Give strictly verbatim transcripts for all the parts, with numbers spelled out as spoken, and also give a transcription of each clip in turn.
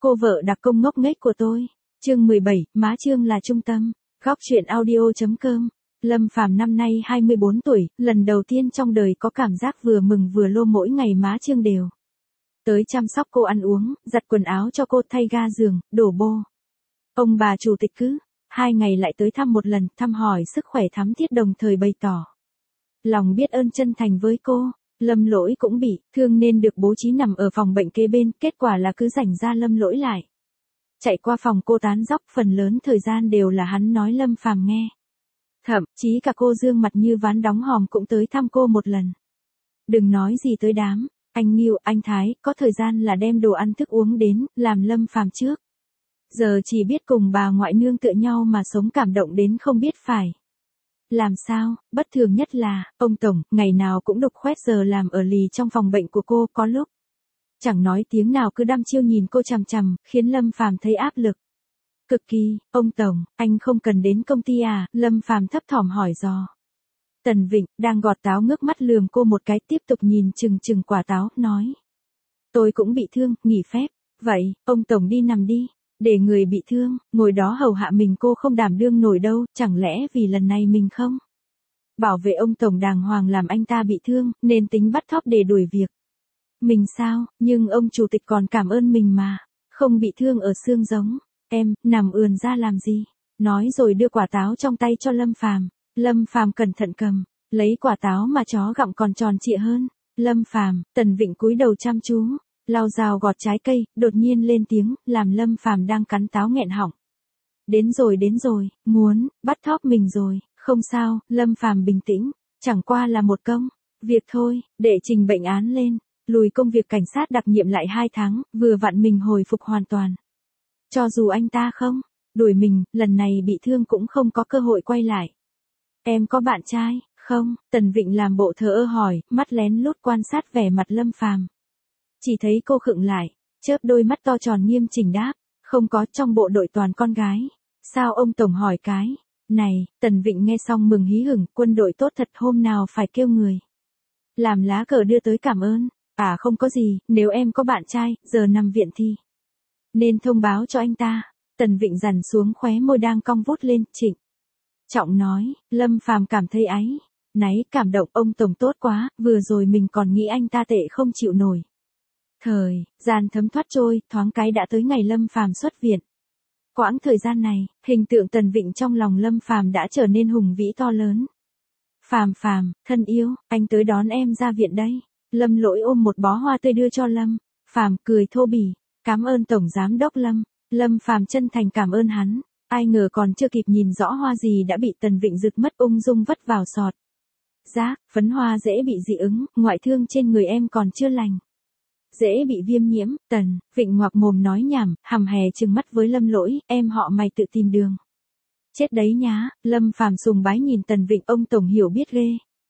Cô vợ đặc công ngốc nghếch của tôi. Chương mười bảy, má Trương là trung tâm. Góc truyện audio.com. Lâm Phàm năm nay hai mươi bốn tuổi, lần đầu tiên trong đời có cảm giác vừa mừng vừa lo mỗi ngày má Trương đều tới chăm sóc cô ăn uống, giặt quần áo cho cô, thay ga giường, đổ bô. Ông bà chủ tịch cứ hai ngày lại tới thăm một lần, thăm hỏi sức khỏe thắm thiết, đồng thời bày tỏ lòng biết ơn chân thành với cô. Lâm Lỗi cũng bị thương nên được bố trí nằm ở phòng bệnh kế bên, kết quả là cứ rảnh ra Lâm Lỗi lại chạy qua phòng cô tán dóc, phần lớn thời gian đều là hắn nói Lâm Phàm nghe. Thậm chí cả cô Dương mặt như ván đóng hòm cũng tới thăm cô một lần. Đừng nói gì tới đám anh Nghiêu, anh Thái, có thời gian là đem đồ ăn thức uống đến, làm Lâm Phàm trước giờ chỉ biết cùng bà ngoại nương tựa nhau mà sống, cảm động đến không biết phải làm sao. Bất thường nhất là, ông Tổng, ngày nào cũng đục khoét giờ làm ở lì trong phòng bệnh của cô, có lúc chẳng nói tiếng nào cứ đăm chiêu nhìn cô chằm chằm, khiến Lâm Phàm thấy áp lực cực kỳ. Ông Tổng, anh không cần đến công ty à? Lâm Phàm thấp thỏm hỏi dò. Tần Vịnh, đang gọt táo, ngước mắt lườm cô một cái, tiếp tục nhìn chừng chừng quả táo, nói. Tôi cũng bị thương, nghỉ phép. Vậy, ông Tổng đi nằm đi. Để người bị thương, ngồi đó hầu hạ mình cô không đảm đương nổi đâu, chẳng lẽ vì lần này mình không bảo vệ ông Tổng đàng hoàng làm anh ta bị thương, nên tính bắt thóp để đuổi việc mình sao? Nhưng ông chủ tịch còn cảm ơn mình mà, không bị thương ở xương giống. Em, nằm ườn ra làm gì? Nói rồi đưa quả táo trong tay cho Lâm Phàm. Lâm Phàm cẩn thận cầm, lấy quả táo mà chó gặm còn tròn trịa hơn. Lâm Phàm, Tần Vịnh cúi đầu chăm chú lau dao gọt trái cây, đột nhiên lên tiếng, làm Lâm Phàm đang cắn táo nghẹn họng. Đến rồi đến rồi, muốn bắt thóp mình rồi. Không sao, Lâm Phàm bình tĩnh, chẳng qua là một công việc thôi, để trình bệnh án lên, lùi công việc cảnh sát đặc nhiệm lại hai tháng, vừa vặn mình hồi phục hoàn toàn. Cho dù anh ta không đuổi mình, lần này bị thương cũng không có cơ hội quay lại. Em có bạn trai không? Tần Vịnh làm bộ thờ ơ hỏi, mắt lén lút quan sát vẻ mặt Lâm Phàm. Chỉ thấy cô khựng lại, chớp đôi mắt to tròn nghiêm chỉnh đáp, không có, trong bộ đội toàn con gái. Sao ông Tổng hỏi cái này? Tần Vịnh nghe xong mừng hí hửng, quân đội tốt thật, hôm nào phải kêu người làm lá cờ đưa tới cảm ơn. À không có gì, nếu em có bạn trai, giờ nằm viện thì nên thông báo cho anh ta. Tần Vịnh dằn xuống khóe môi đang cong vút lên, trịnh trọng nói. Lâm Phàm cảm thấy áy náy, cảm động, ông Tổng tốt quá, vừa rồi mình còn nghĩ anh ta tệ không chịu nổi. Thời gian thấm thoát trôi, thoáng cái đã tới ngày Lâm Phàm xuất viện. Quãng thời gian này, hình tượng Tần Vịnh trong lòng Lâm Phàm đã trở nên hùng vĩ to lớn. Phàm Phàm, thân yêu, anh tới đón em ra viện đây. Lâm Lỗi ôm một bó hoa tươi đưa cho Lâm Phàm, cười thô bỉ. Cảm ơn Tổng Giám đốc Lâm. Lâm Phàm chân thành cảm ơn hắn. Ai ngờ còn chưa kịp nhìn rõ hoa gì đã bị Tần Vịnh rực mất, ung dung vất vào sọt rác. Phấn hoa dễ bị dị ứng, ngoại thương trên người em còn chưa lành, dễ bị viêm nhiễm. Tần Vịnh ngoạc mồm nói nhảm, hằm hè trừng mắt với Lâm Lỗi, em họ mày tự tìm đường chết đấy nhá. Lâm Phàm sùng bái nhìn Tần Vịnh, ông Tổng hiểu biết ghê.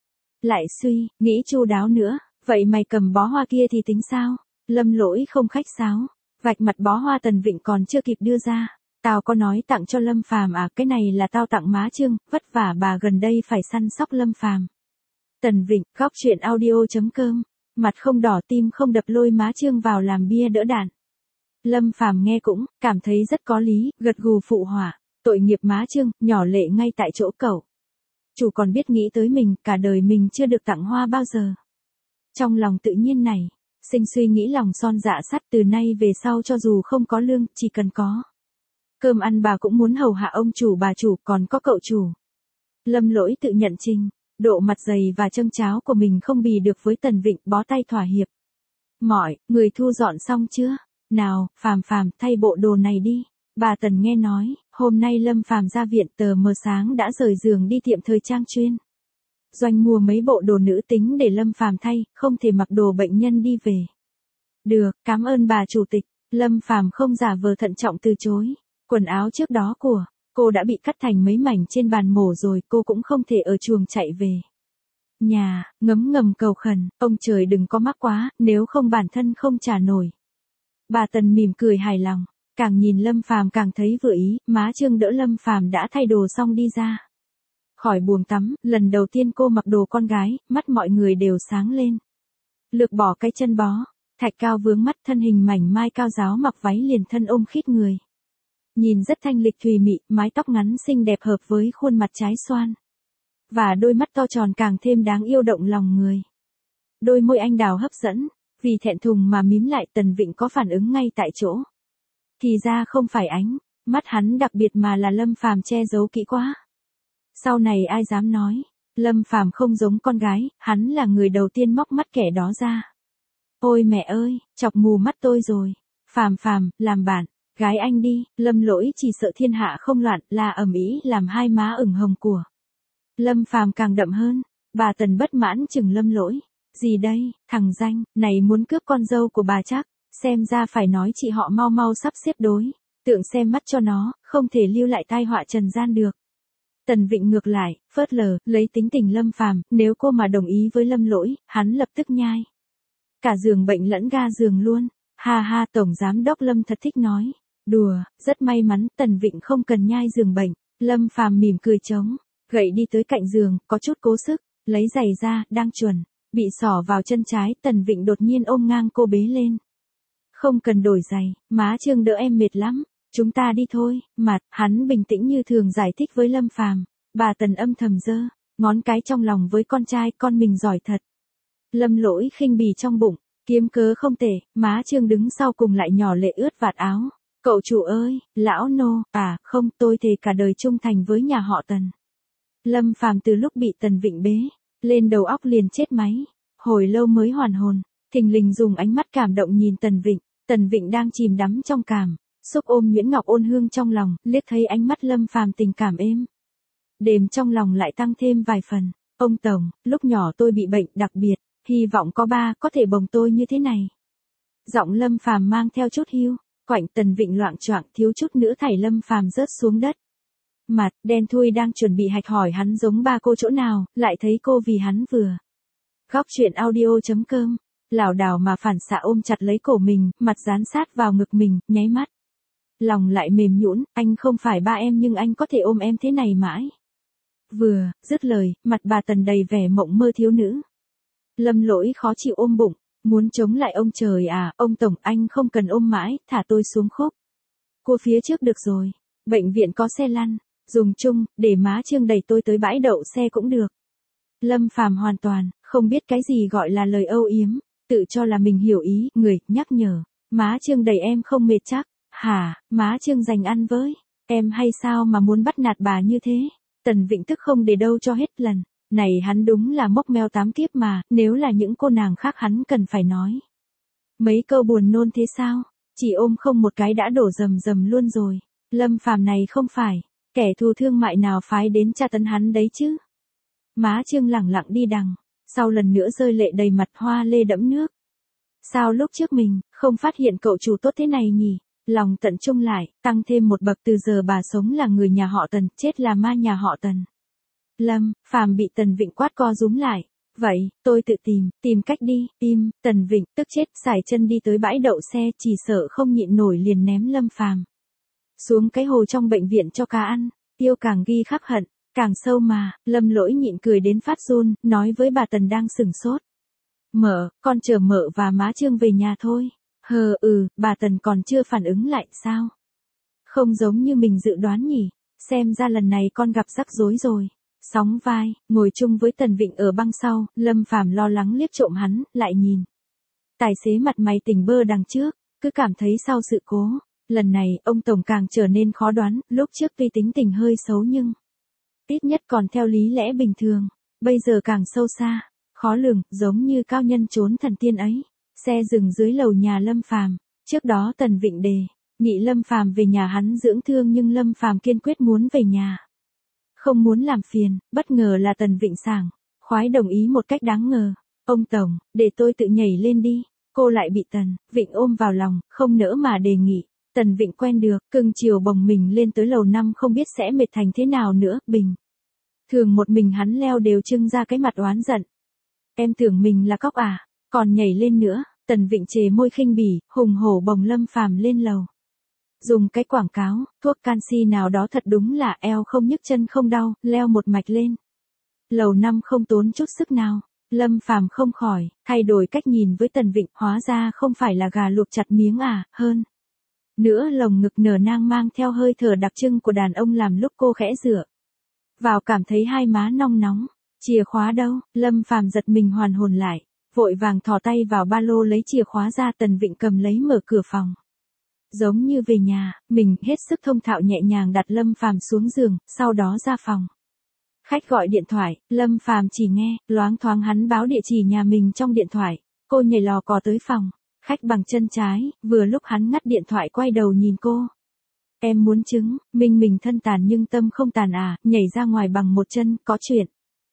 Lại suy nghĩ chu đáo nữa, vậy mày cầm bó hoa kia thì tính sao? Lâm Lỗi không khách sáo, vạch mặt bó hoa Tần Vịnh còn chưa kịp đưa ra. Tao có nói tặng cho Lâm Phàm à? Cái này là tao tặng má Trương, vất vả bà gần đây phải săn sóc Lâm Phàm. Tần Vịnh, góc truyện audio.com. Mặt không đỏ tim không đập, lôi má Trương vào làm bia đỡ đạn. Lâm Phàm nghe cũng cảm thấy rất có lý, gật gù phụ họa. Tội nghiệp má Trương, nhỏ lệ ngay tại chỗ cậu chủ còn biết nghĩ tới mình, cả đời mình chưa được tặng hoa bao giờ. Trong lòng tự nhiên này sinh suy nghĩ lòng son dạ sắt, từ nay về sau cho dù không có lương, chỉ cần có cơm ăn bà cũng muốn hầu hạ ông chủ bà chủ, còn có cậu chủ. Lâm Lỗi tự nhận trình độ mặt dày và châm cháo của mình không bì được với Tần Vịnh, bó tay thỏa hiệp. Mọi người thu dọn xong chưa? Nào, Phàm Phàm, thay bộ đồ này đi. Bà Tần nghe nói, hôm nay Lâm Phàm ra viện, tờ mờ sáng đã rời giường đi tiệm thời trang chuyên doanh mua mấy bộ đồ nữ tính để Lâm Phàm thay, không thể mặc đồ bệnh nhân đi về. Được, cảm ơn bà chủ tịch. Lâm Phàm không giả vờ thận trọng từ chối. Quần áo trước đó của cô đã bị cắt thành mấy mảnh trên bàn mổ rồi, cô cũng không thể ở chuồng chạy về nhà, ngấm ngầm cầu khẩn, ông trời đừng có mắc quá, nếu không bản thân không trả nổi. Bà Tần mỉm cười hài lòng, càng nhìn Lâm Phàm càng thấy vừa ý. Má Trương đỡ Lâm Phàm đã thay đồ xong đi ra khỏi buồng tắm, lần đầu tiên cô mặc đồ con gái, mắt mọi người đều sáng lên. Lược bỏ cái chân bó thạch cao vướng mắt, thân hình mảnh mai cao ráo, mặc váy liền thân ôm khít người. Nhìn rất thanh lịch thùy mị, mái tóc ngắn xinh đẹp hợp với khuôn mặt trái xoan. Và đôi mắt to tròn càng thêm đáng yêu động lòng người. Đôi môi anh đào hấp dẫn, vì thẹn thùng mà mím lại. Tần Vịnh có phản ứng ngay tại chỗ. Thì ra không phải ánh mắt hắn đặc biệt mà là Lâm Phàm che giấu kỹ quá. Sau này ai dám nói, Lâm Phàm không giống con gái, hắn là người đầu tiên móc mắt kẻ đó ra. Ôi mẹ ơi, chọc mù mắt tôi rồi. Phàm Phàm, làm bạn gái anh đi. Lâm Lỗi chỉ sợ thiên hạ không loạn, là ầm ĩ làm hai má ửng hồng của Lâm Phàm càng đậm hơn. Bà Tần bất mãn chừng Lâm Lỗi. Gì đây, thằng danh này muốn cướp con dâu của bà chắc, xem ra phải nói chị họ mau mau sắp xếp đối tượng xem mắt cho nó, không thể lưu lại tai họa trần gian được. Tần Vịnh ngược lại, phớt lờ, lấy tính tình Lâm Phàm, nếu cô mà đồng ý với Lâm Lỗi, hắn lập tức nhai cả giường bệnh lẫn ga giường luôn. Ha ha, tổng giám đốc Lâm thật thích nói đùa, rất may mắn Tần Vịnh không cần nhai giường bệnh. Lâm Phàm mỉm cười chống gậy đi tới cạnh giường, có chút cố sức, lấy giày ra, đang chuẩn bị xỏ vào chân trái. Tần Vịnh đột nhiên ôm ngang cô bế lên. Không cần đổi giày, má Trương đỡ em mệt lắm, chúng ta đi thôi. Mặt hắn bình tĩnh như thường giải thích với Lâm Phàm. Bà Tần âm thầm giơ ngón cái trong lòng với con trai, con mình giỏi thật. Lâm Lỗi khinh bỉ trong bụng, kiếm cớ không tệ. Má Trương đứng sau cùng lại nhỏ lệ ướt vạt áo. Cậu chủ ơi, lão nô, à không, tôi thề cả đời trung thành với nhà họ Tần. Lâm Phàm từ lúc bị Tần Vịnh bế lên đầu óc liền chết máy, hồi lâu mới hoàn hồn, thình lình dùng ánh mắt cảm động nhìn Tần Vịnh. Tần Vịnh đang chìm đắm trong cảm xúc ôm Nguyễn Ngọc ôn hương trong lòng, liếc thấy ánh mắt Lâm Phàm tình cảm êm đềm, trong lòng lại tăng thêm vài phần. Ông Tổng, lúc nhỏ tôi bị bệnh đặc biệt, hy vọng có ba có thể bồng tôi như thế này. Giọng Lâm Phàm mang theo chút hiu quạnh. Tần Vịnh loạng choạng thiếu chút nữa thảy Lâm Phàm rớt xuống đất. Mặt đen thui đang chuẩn bị hạch hỏi hắn giống ba cô chỗ nào, lại thấy cô vì hắn vừa góc chuyện audio chấm com lảo đảo mà phản xạ ôm chặt lấy cổ mình, mặt dán sát vào ngực mình, nháy mắt lòng lại mềm nhũn. Anh không phải ba em nhưng anh có thể ôm em thế này mãi. Vừa dứt lời, mặt bà Tần đầy vẻ mộng mơ thiếu nữ. Lâm Lỗi khó chịu ôm bụng, muốn chống lại. Ông trời à, ông Tổng, anh không cần ôm mãi, thả tôi xuống khúc cô phía trước được rồi. Bệnh viện có xe lăn dùng chung, để má Trương đẩy tôi tới bãi đậu xe cũng được. Lâm Phàm hoàn toàn không biết cái gì gọi là lời âu yếm, tự cho là mình hiểu ý người, nhắc nhở. Má Trương đẩy em không mệt chắc? Hả, má Trương dành ăn với em hay sao mà muốn bắt nạt bà như thế? Tần Vịnh tức không để đâu cho hết. Lần này hắn đúng là mốc meo tám kiếp mà, nếu là những cô nàng khác hắn cần phải nói mấy câu buồn nôn thế sao? Chỉ ôm không một cái đã đổ rầm rầm luôn rồi. Lâm Phàm này không phải kẻ thù thương mại nào phái đến tra tấn hắn đấy chứ. Má Trương lẳng lặng đi đằng sau, lần nữa rơi lệ đầy mặt, hoa lê đẫm nước. Sao lúc trước mình không phát hiện cậu chủ tốt thế này nhỉ? Lòng tận trung lại, tăng thêm một bậc. Từ giờ bà sống là người nhà họ Tần, chết là ma nhà họ Tần. Lâm Phàm bị Tần Vịnh quát co rúm lại. Vậy, tôi tự tìm, tìm cách đi, im. Tần Vịnh tức chết, sải chân đi tới bãi đậu xe, chỉ sợ không nhịn nổi liền ném Lâm Phàm xuống cái hồ trong bệnh viện cho cá ăn. Tiêu càng ghi khắc hận càng sâu mà. Lâm Lỗi nhịn cười đến phát run, nói với bà Tần đang sửng sốt. Mợ, con chờ mợ và má Trương về nhà thôi. Hờ ừ, bà Tần còn chưa phản ứng lại sao? Không giống như mình dự đoán nhỉ, xem ra lần này con gặp rắc rối rồi. Sóng vai, ngồi chung với Tần Vịnh ở băng sau, Lâm Phàm lo lắng liếc trộm hắn, lại nhìn tài xế mặt mày tỉnh bơ đằng trước, cứ cảm thấy sau sự cố lần này, ông Tổng càng trở nên khó đoán. Lúc trước tuy tính tình hơi xấu nhưng ít nhất còn theo lý lẽ bình thường, bây giờ càng sâu xa, khó lường, giống như cao nhân trốn thần tiên ấy. Xe dừng dưới lầu nhà Lâm Phàm. Trước đó Tần Vịnh đề nghị Lâm Phàm về nhà hắn dưỡng thương, nhưng Lâm Phàm kiên quyết muốn về nhà, không muốn làm phiền. Bất ngờ là Tần Vịnh sảng khoái đồng ý một cách đáng ngờ. Ông Tổng, để tôi tự nhảy lên đi. Cô lại bị Tần Vịnh ôm vào lòng, không nỡ mà đề nghị. Tần Vịnh quen được, cưng chiều bồng mình lên tới lầu năm, không biết sẽ mệt thành thế nào nữa. Bình thường một mình hắn leo đều trưng ra cái mặt oán giận. Em tưởng mình là cóc à, còn nhảy lên nữa. Tần Vịnh chề môi khinh bỉ, hùng hổ bồng Lâm Phàm lên lầu. Dùng cái quảng cáo thuốc canxi nào đó, thật đúng là eo không nhức chân không đau, leo một mạch lên lầu năm không tốn chút sức nào. Lâm Phàm không khỏi thay đổi cách nhìn với Tần Vịnh, hóa ra không phải là gà luộc chặt miếng à, hơn nữa lồng ngực nở nang mang theo hơi thở đặc trưng của đàn ông làm lúc cô khẽ dựa vào cảm thấy hai má nong nóng. Chìa khóa đâu? Lâm Phàm giật mình hoàn hồn lại, vội vàng thò tay vào ba lô lấy chìa khóa ra. Tần Vịnh cầm lấy mở cửa phòng. Giống như về nhà, mình hết sức thông thạo nhẹ nhàng đặt Lâm Phàm xuống giường, sau đó ra phòng. Khách gọi điện thoại, Lâm Phàm chỉ nghe, loáng thoáng hắn báo địa chỉ nhà mình trong điện thoại. Cô nhảy lò cò tới phòng. Khách bằng chân trái, vừa lúc hắn ngắt điện thoại quay đầu nhìn cô. Em muốn trứng, mình mình thân tàn nhưng tâm không tàn à, nhảy ra ngoài bằng một chân, có chuyện.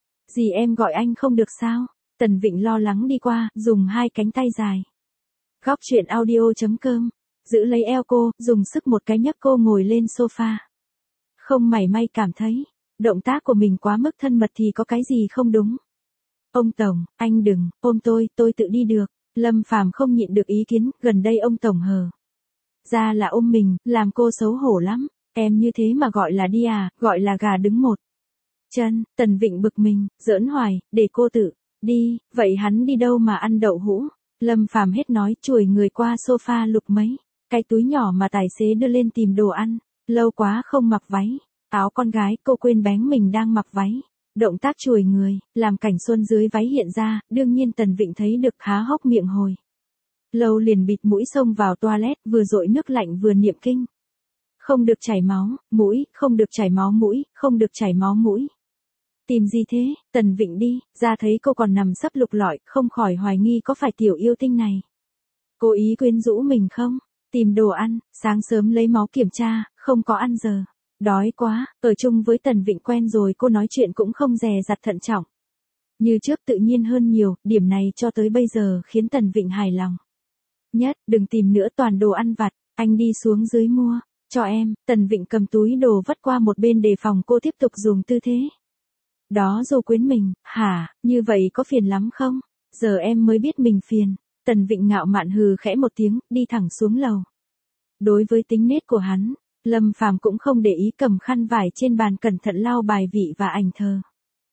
Gì em gọi anh không được sao? Tần Vịnh lo lắng đi qua, dùng hai cánh tay dài. Góc chuyện audio.com, giữ lấy eo cô, dùng sức một cái nhấc cô ngồi lên sofa. Không mảy may cảm thấy, động tác của mình quá mức thân mật thì có cái gì không đúng. Ông Tổng, anh đừng, ôm tôi, tôi tự đi được. Lâm Phàm không nhịn được ý kiến, gần đây ông Tổng hờ ra là ôm mình, làm cô xấu hổ lắm. Em như thế mà gọi là đi à, gọi là gà đứng một chân. Tần Vịnh bực mình, giỡn hoài, để cô tự đi. Vậy hắn đi đâu mà ăn đậu hũ? Lâm Phàm hết nói, chuồi người qua sofa lục mấy cái túi nhỏ mà tài xế đưa lên tìm đồ ăn. Lâu quá không mặc váy áo con gái, cô quên bén mình đang mặc váy. Động tác chuồi người, làm cảnh xuân dưới váy hiện ra, đương nhiên Tần Vịnh thấy được, há hốc miệng hồi lâu liền bịt mũi xông vào toilet, vừa dội nước lạnh vừa niệm kinh. Không được chảy máu, mũi, không được chảy máu mũi, không được chảy máu mũi. Tìm gì thế? Tần Vịnh đi ra thấy cô còn nằm sấp lục lọi, không khỏi hoài nghi có phải tiểu yêu tinh này cố ý quyến rũ mình không? Tìm đồ ăn, sáng sớm lấy máu kiểm tra, không có ăn giờ. Đói quá, ở chung với Tần Vịnh quen rồi, cô nói chuyện cũng không dè dặt thận trọng. Như trước tự nhiên hơn nhiều, điểm này cho tới bây giờ khiến Tần Vịnh hài lòng. Nhất, đừng tìm nữa, toàn đồ ăn vặt, anh đi xuống dưới mua, cho em. Tần Vịnh cầm túi đồ vất qua một bên đề phòng cô tiếp tục dùng tư thế đó dô quyến mình. Hả, như vậy có phiền lắm không? Giờ em mới biết mình phiền. Tần Vịnh ngạo mạn hừ khẽ một tiếng, đi thẳng xuống lầu. Đối với tính nết của hắn, Lâm Phàm cũng không để ý, cầm khăn vải trên bàn cẩn thận lau bài vị và ảnh thờ.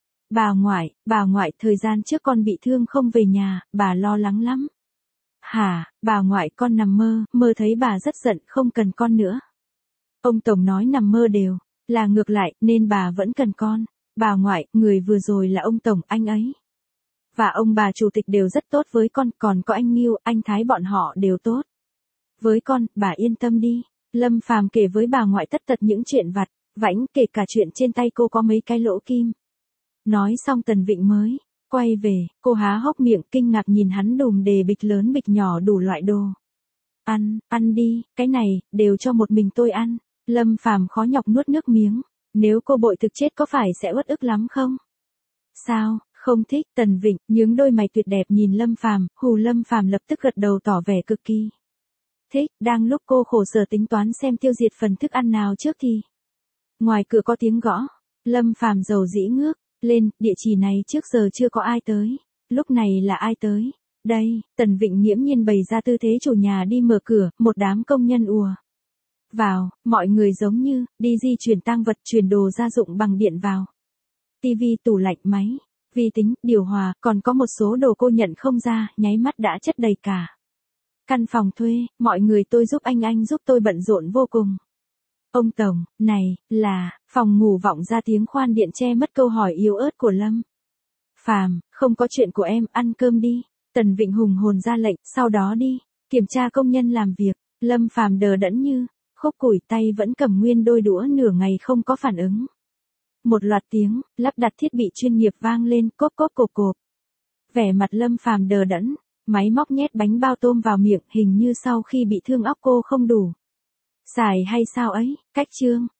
Bà ngoại, bà ngoại, thời gian trước con bị thương không về nhà, bà lo lắng lắm. Hả, bà ngoại, con nằm mơ, mơ thấy bà rất giận, không cần con nữa. Ông Tổng nói nằm mơ đều là ngược lại, nên bà vẫn cần con. Bà ngoại, người vừa rồi là ông Tổng, anh ấy và ông bà chủ tịch đều rất tốt với con, còn có anh Nghiêu, anh Thái bọn họ đều tốt với con, bà yên tâm đi. Lâm Phàm kể với bà ngoại tất tật những chuyện vặt vãnh, kể cả chuyện trên tay cô có mấy cái lỗ kim. Nói xong Tần Vịnh mới quay về, cô há hốc miệng kinh ngạc nhìn hắn đùm đề bịch lớn bịch nhỏ đủ loại đồ. Ăn, ăn đi, cái này, đều cho một mình tôi ăn. Lâm Phàm khó nhọc nuốt nước miếng, nếu cô bội thực chết có phải sẽ uất ức lắm không? Sao, không thích? Tần Vịnh nhướng đôi mày tuyệt đẹp nhìn Lâm Phàm, hù Lâm Phàm lập tức gật đầu tỏ vẻ cực kỳ thích. Đang lúc cô khổ sở tính toán xem tiêu diệt phần thức ăn nào trước thì ngoài cửa có tiếng gõ. Lâm Phàm dầu dĩ ngước lên, địa chỉ này trước giờ chưa có ai tới. Lúc này là ai tới? Đây, Tần Vịnh nghiễm nhiên bày ra tư thế chủ nhà đi mở cửa, một đám công nhân ùa vào, mọi người giống như đi di chuyển tang vật, chuyển đồ gia dụng bằng điện vào. Tivi, tủ lạnh, máy vi tính, điều hòa, còn có một số đồ cô nhận không ra, nháy mắt đã chất đầy cả căn phòng thuê. Mọi người, tôi giúp anh, anh giúp tôi, bận rộn vô cùng. Ông Tổng, này, là, phòng ngủ vọng ra tiếng khoan điện che mất câu hỏi yếu ớt của Lâm Phàm. Không có chuyện của em, ăn cơm đi. Tần Vịnh hùng hồn ra lệnh, sau đó đi kiểm tra công nhân làm việc. Lâm Phàm đờ đẫn như khúc củi, tay vẫn cầm nguyên đôi đũa, nửa ngày không có phản ứng. Một loạt tiếng lắp đặt thiết bị chuyên nghiệp vang lên, cốp cốp cộp cộp. Vẻ mặt Lâm Phàm đờ đẫn, máy móc nhét bánh bao tôm vào miệng, hình như sau khi bị thương óc cô không đủ xài hay sao ấy. Cách chương